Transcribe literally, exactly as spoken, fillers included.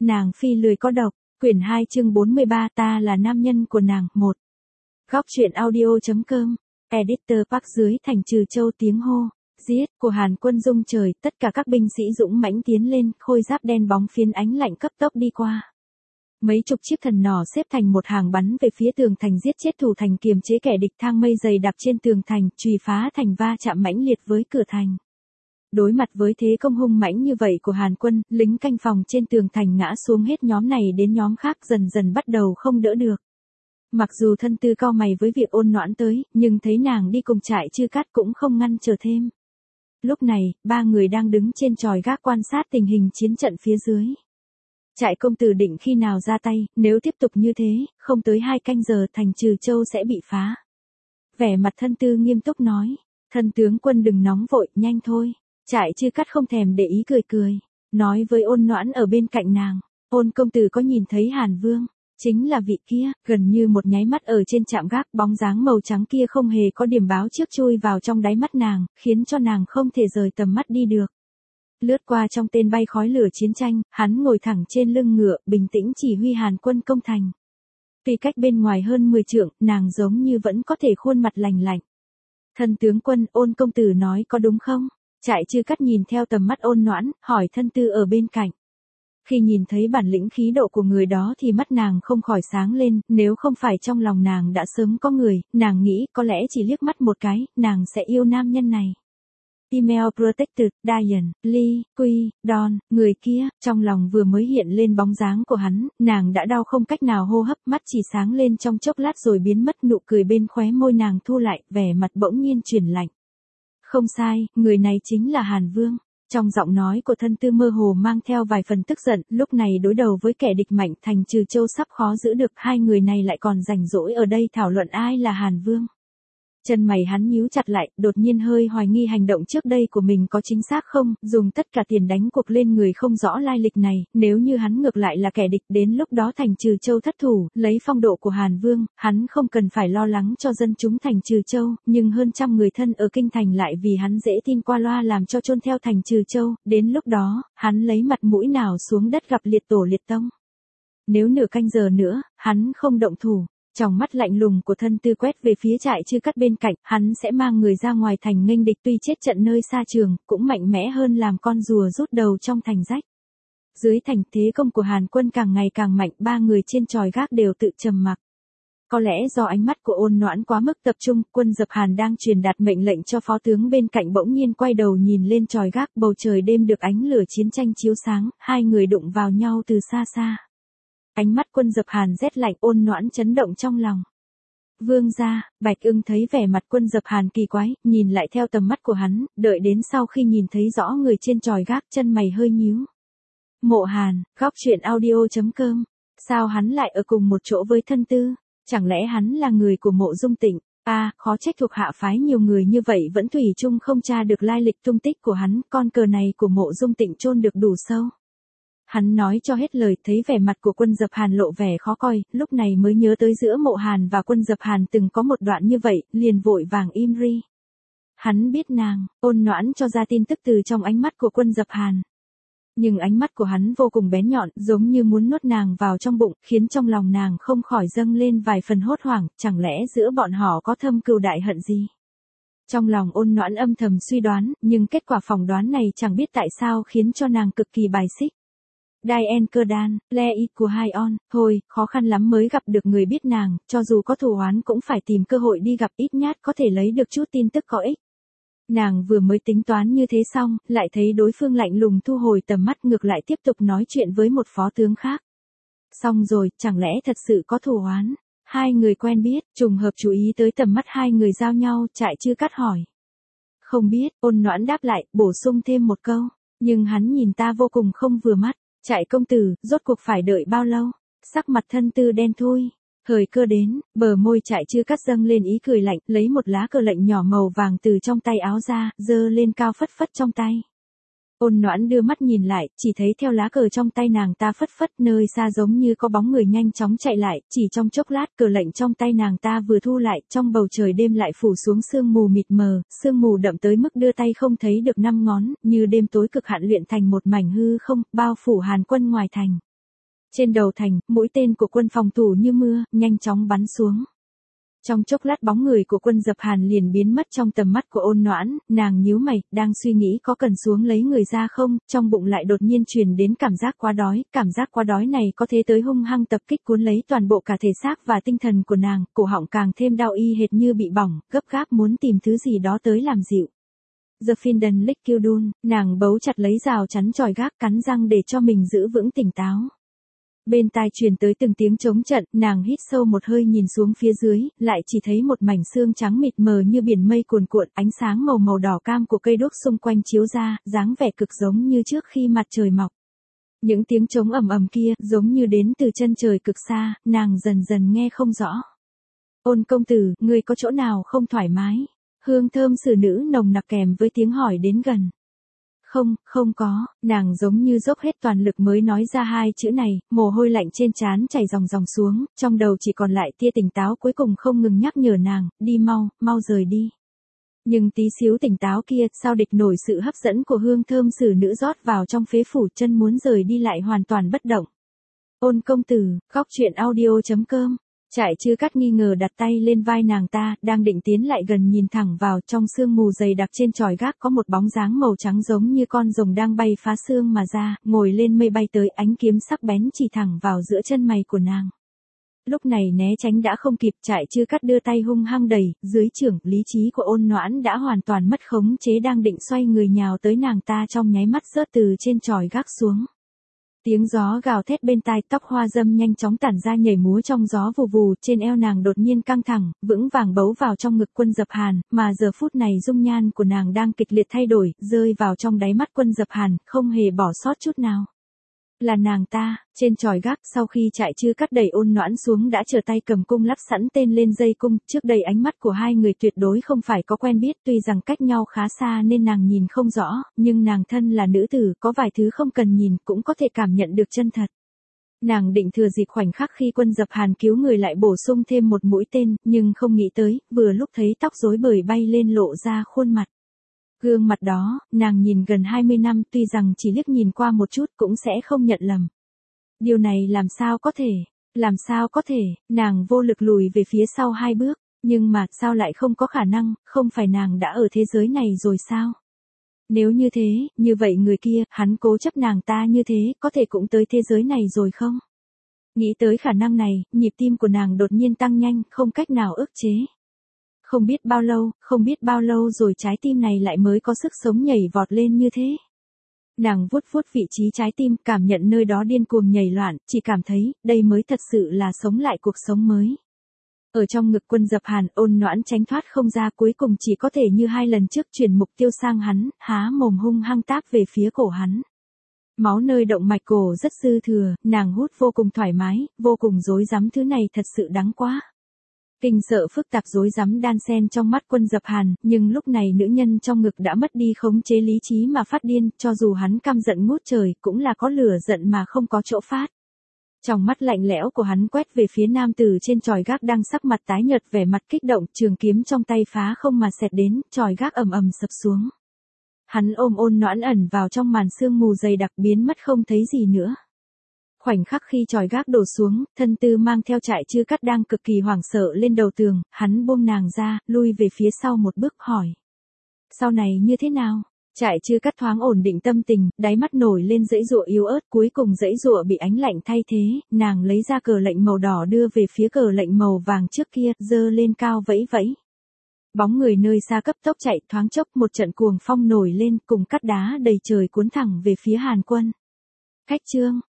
nàng phi lười có độc, quyển hai chương bốn mươi ba ta là nam nhân của nàng, một. Góc truyện audio.com, editor Park dưới thành Trừ Châu tiếng hô, giết của Hàn Quân rung trời, tất cả các binh sĩ dũng mãnh tiến lên, khôi giáp đen bóng phiến ánh lạnh cấp tốc đi qua. Mấy chục chiếc thần nỏ xếp thành một hàng bắn về phía tường thành giết chết thủ thành kiềm chế kẻ địch thang mây dày đặc trên tường thành, chùy phá thành va chạm mãnh liệt với cửa thành. Đối mặt với thế công hung mãnh như vậy của Hàn Quân, lính canh phòng trên tường thành ngã xuống hết nhóm này đến nhóm khác dần dần bắt đầu không đỡ được. Mặc dù thân tư cau mày với việc Ôn Noãn tới, nhưng thấy nàng đi cùng trại Chư Cát cũng không ngăn trở thêm. Lúc này, ba người đang đứng trên chòi gác quan sát tình hình chiến trận phía dưới. Trại công tử định khi nào ra tay, nếu tiếp tục như thế, không tới hai canh giờ thành Trừ Châu sẽ bị phá. Vẻ mặt thân tư nghiêm túc nói, thân tướng quân đừng nóng vội, nhanh thôi. Trại Chư Cát không thèm để ý cười cười, nói với Ôn Noãn ở bên cạnh nàng, Ôn công tử có nhìn thấy Hàn Vương, chính là vị kia, gần như một nháy mắt ở trên trạm gác, bóng dáng màu trắng kia không hề có điểm báo trước chui vào trong đáy mắt nàng, khiến cho nàng không thể rời tầm mắt đi được. Lướt qua trong tên bay khói lửa chiến tranh, hắn ngồi thẳng trên lưng ngựa, bình tĩnh chỉ huy Hàn Quân công thành. Tuy cách bên ngoài hơn mười trượng, nàng giống như vẫn có thể khuôn mặt lành lạnh. Thân tướng quân, Ôn công tử nói có đúng không? Trại Chư Cát nhìn theo tầm mắt Ôn Noãn, hỏi thân tư ở bên cạnh. Khi nhìn thấy bản lĩnh khí độ của người đó thì mắt nàng không khỏi sáng lên, nếu không phải trong lòng nàng đã sớm có người, nàng nghĩ có lẽ chỉ liếc mắt một cái, nàng sẽ yêu nam nhân này. Email Protected, Diane, Lee, Quy, Don, người kia, trong lòng vừa mới hiện lên bóng dáng của hắn, nàng đã đau không cách nào hô hấp, mắt chỉ sáng lên trong chốc lát rồi biến mất, nụ cười bên khóe môi nàng thu lại, vẻ mặt bỗng nhiên chuyển lạnh. Không sai, người này chính là Hàn Vương. Trong giọng nói của thân tư mơ hồ mang theo vài phần tức giận, lúc này đối đầu với kẻ địch mạnh thành Trừ Châu sắp khó giữ được, hai người này lại còn rảnh rỗi ở đây thảo luận ai là Hàn Vương. Chân mày hắn nhíu chặt lại, đột nhiên hơi hoài nghi hành động trước đây của mình có chính xác không, dùng tất cả tiền đánh cuộc lên người không rõ lai lịch này, nếu như hắn ngược lại là kẻ địch đến lúc đó thành Trừ Châu thất thủ, lấy phong độ của Hàn Vương, hắn không cần phải lo lắng cho dân chúng thành Trừ Châu, nhưng hơn trăm người thân ở kinh thành lại vì hắn dễ tin qua loa làm cho chôn theo thành Trừ Châu, đến lúc đó, hắn lấy mặt mũi nào xuống đất gặp liệt tổ liệt tông. Nếu nửa canh giờ nữa, hắn không động thủ. Trong mắt lạnh lùng của thân tư quét về phía trại Chư Cát bên cạnh, hắn sẽ mang người ra ngoài thành nghênh địch, tuy chết trận nơi xa trường, cũng mạnh mẽ hơn làm con rùa rút đầu trong thành rách. Dưới thành thế công của Hàn Quân càng ngày càng mạnh, ba người trên chòi gác đều tự trầm mặc. Có lẽ do ánh mắt của Ôn Noãn quá mức tập trung, Quân Dập Hàn đang truyền đạt mệnh lệnh cho phó tướng bên cạnh bỗng nhiên quay đầu nhìn lên chòi gác, bầu trời đêm được ánh lửa chiến tranh chiếu sáng, hai người đụng vào nhau từ xa xa. Ánh mắt Quân Dập Hàn rét lạnh, Ôn Noãn chấn động trong lòng. Vương gia, Bạch Ưng thấy vẻ mặt Quân Dập Hàn kỳ quái, nhìn lại theo tầm mắt của hắn, đợi đến sau khi nhìn thấy rõ người trên chòi gác, chân mày hơi nhíu. Mộ Hàn, góc truyện audio.com, sao hắn lại ở cùng một chỗ với thân tư? Chẳng lẽ hắn là người của Mộ Dung Tịnh? A, à, khó trách thuộc hạ phái nhiều người như vậy vẫn thủy chung không tra được lai lịch tung tích của hắn, con cờ này của Mộ Dung Tịnh chôn được đủ sâu. Hắn nói cho hết lời, thấy vẻ mặt của Quân Dập Hàn lộ vẻ khó coi, lúc này mới nhớ tới giữa Mộ Hàn và Quân Dập Hàn từng có một đoạn như vậy, liền vội vàng im ri. Hắn biết nàng, Ôn Noãn cho ra tin tức từ trong ánh mắt của Quân Dập Hàn. Nhưng ánh mắt của hắn vô cùng bén nhọn, giống như muốn nuốt nàng vào trong bụng, khiến trong lòng nàng không khỏi dâng lên vài phần hốt hoảng, chẳng lẽ giữa bọn họ có thâm cừu đại hận gì? Trong lòng Ôn Noãn âm thầm suy đoán, nhưng kết quả phỏng đoán này chẳng biết tại sao khiến cho nàng cực kỳ bài xích. Diane Cơ Đan, Le Y của Hai On, thôi, khó khăn lắm mới gặp được người biết nàng, cho dù có thù oán cũng phải tìm cơ hội đi gặp, ít nhất có thể lấy được chút tin tức có ích. Nàng vừa mới tính toán như thế xong, lại thấy đối phương lạnh lùng thu hồi tầm mắt, ngược lại tiếp tục nói chuyện với một phó tướng khác. Xong rồi, chẳng lẽ thật sự có thù oán? Hai người quen biết, trùng hợp chú ý tới tầm mắt hai người giao nhau, trại Chư Cát hỏi. Không biết, Ôn Noãn đáp lại, bổ sung thêm một câu, nhưng hắn nhìn ta vô cùng không vừa mắt. Trại công tử, rốt cuộc phải đợi bao lâu? Sắc mặt thân tư đen thui. Thời cơ đến, bờ môi trại Chư Cát dâng lên ý cười lạnh, lấy một lá cờ lệnh nhỏ màu vàng từ trong tay áo ra, giơ lên cao phất phất trong tay. Ôn Noãn đưa mắt nhìn lại, chỉ thấy theo lá cờ trong tay nàng ta phất phất, nơi xa giống như có bóng người nhanh chóng chạy lại, chỉ trong chốc lát cờ lệnh trong tay nàng ta vừa thu lại, trong bầu trời đêm lại phủ xuống sương mù mịt mờ, sương mù đậm tới mức đưa tay không thấy được năm ngón, như đêm tối cực hạn luyện thành một mảnh hư không, bao phủ Hàn Quân ngoài thành. Trên đầu thành, mũi tên của quân phòng thủ như mưa, nhanh chóng bắn xuống. Trong chốc lát bóng người của quân Dập Hàn liền biến mất trong tầm mắt của Ôn Noãn, nàng nhíu mày, đang suy nghĩ có cần xuống lấy người ra không, trong bụng lại đột nhiên truyền đến cảm giác quá đói, cảm giác quá đói này có thể tới hung hăng tập kích cuốn lấy toàn bộ cả thể xác và tinh thần của nàng, cổ họng càng thêm đau y hệt như bị bỏng, gấp gáp muốn tìm thứ gì đó tới làm dịu. The Finden Lick Kildun, nàng bấu chặt lấy rào chắn chòi gác, cắn răng để cho mình giữ vững tỉnh táo. Bên tai truyền tới từng tiếng trống trận, nàng hít sâu một hơi nhìn xuống phía dưới, lại chỉ thấy một mảnh xương trắng mịt mờ như biển mây cuồn cuộn, ánh sáng màu màu đỏ cam của cây đuốc xung quanh chiếu ra, dáng vẻ cực giống như trước khi mặt trời mọc. Những tiếng trống ầm ầm kia, giống như đến từ chân trời cực xa, nàng dần dần nghe không rõ. Ôn công tử, ngươi có chỗ nào không thoải mái? Hương thơm xử nữ nồng nặc kèm với tiếng hỏi đến gần. Không, không có, nàng giống như dốc hết toàn lực mới nói ra hai chữ này, mồ hôi lạnh trên trán chảy ròng ròng xuống, trong đầu chỉ còn lại tia tỉnh táo cuối cùng không ngừng nhắc nhở nàng, đi mau, mau rời đi. Nhưng tí xíu tỉnh táo kia, sao địch nổi sự hấp dẫn của hương thơm xử nữ rót vào trong phế phủ, chân muốn rời đi lại hoàn toàn bất động. Ôn công tử, góc truyện audio chấm com. Trại Chư Cát nghi ngờ đặt tay lên vai nàng ta, đang định tiến lại gần nhìn thẳng vào, trong sương mù dày đặc trên chòi gác có một bóng dáng màu trắng giống như con rồng đang bay phá sương mà ra, ngồi lên mây bay tới, ánh kiếm sắc bén chỉ thẳng vào giữa chân mày của nàng. Lúc này né tránh đã không kịp, Trại Chư Cát đưa tay hung hăng đẩy, dưới chưởng, lý trí của Ôn Noãn đã hoàn toàn mất khống chế, đang định xoay người nhào tới nàng ta trong nháy mắt rớt từ trên chòi gác xuống. Tiếng gió gào thét bên tai, tóc hoa dâm nhanh chóng tản ra nhảy múa trong gió vù vù, trên eo nàng đột nhiên căng thẳng, vững vàng bấu vào trong ngực quân Dập Hàn, mà giờ phút này dung nhan của nàng đang kịch liệt thay đổi, rơi vào trong đáy mắt quân Dập Hàn, không hề bỏ sót chút nào. Là nàng ta, trên chòi gác, sau khi Trại Chư Cát đẩy Ôn Noãn xuống đã trở tay cầm cung lắp sẵn tên lên dây cung, trước đây ánh mắt của hai người tuyệt đối không phải có quen biết, tuy rằng cách nhau khá xa nên nàng nhìn không rõ, nhưng nàng thân là nữ tử, có vài thứ không cần nhìn cũng có thể cảm nhận được chân thật. Nàng định thừa dịp khoảnh khắc khi quân Dập Hàn cứu người lại bổ sung thêm một mũi tên, nhưng không nghĩ tới, vừa lúc thấy tóc rối bời bay lên lộ ra khuôn mặt. Gương mặt đó, nàng nhìn gần hai mươi năm, tuy rằng chỉ liếc nhìn qua một chút cũng sẽ không nhận lầm. Điều này làm sao có thể, làm sao có thể, nàng vô lực lùi về phía sau hai bước, nhưng mà sao lại không có khả năng, không phải nàng đã ở thế giới này rồi sao? Nếu như thế, như vậy người kia, hắn cố chấp nàng ta như thế, có thể cũng tới thế giới này rồi không? Nghĩ tới khả năng này, nhịp tim của nàng đột nhiên tăng nhanh, không cách nào ức chế. Không biết bao lâu, không biết bao lâu rồi trái tim này lại mới có sức sống nhảy vọt lên như thế. Nàng vuốt vuốt vị trí trái tim, cảm nhận nơi đó điên cuồng nhảy loạn, chỉ cảm thấy, đây mới thật sự là sống lại cuộc sống mới. Ở trong ngực quân Dập Hàn, Ôn Noãn tránh thoát không ra, cuối cùng chỉ có thể như hai lần trước chuyển mục tiêu sang hắn, há mồm hung hăng táp về phía cổ hắn. Máu nơi động mạch cổ rất dư thừa, nàng hút vô cùng thoải mái, vô cùng rối rắm, thứ này thật sự đáng quá. Kinh sợ phức tạp rối rắm đan xen trong mắt quân Dập Hàn, nhưng lúc này nữ nhân trong ngực đã mất đi khống chế lý trí mà phát điên, cho dù hắn căm giận ngút trời, cũng là có lửa giận mà không có chỗ phát. Trong mắt lạnh lẽo của hắn quét về phía nam tử trên chòi gác đang sắc mặt tái nhợt, vẻ mặt kích động, trường kiếm trong tay phá không mà xẹt đến, chòi gác ầm ầm sập xuống. Hắn ôm Ôn Noãn ẩn vào trong màn sương mù dày đặc, biến mất không thấy gì nữa. Khoảnh khắc khi chòi gác đổ xuống, thân tư mang theo Trại Chư Cát đang cực kỳ hoảng sợ lên đầu tường, hắn buông nàng ra, lui về phía sau một bước, hỏi. Sau này như thế nào? Trại Chư Cát thoáng ổn định tâm tình, đáy mắt nổi lên dãy dụa yếu ớt, cuối cùng dãy dụa bị ánh lạnh thay thế, nàng lấy ra cờ lệnh màu đỏ đưa về phía cờ lệnh màu vàng trước kia, giơ lên cao vẫy vẫy. Bóng người nơi xa cấp tốc chạy, thoáng chốc một trận cuồng phong nổi lên, cùng cát đá đầy trời cuốn thẳng về phía Hàn Quân. Khách trương,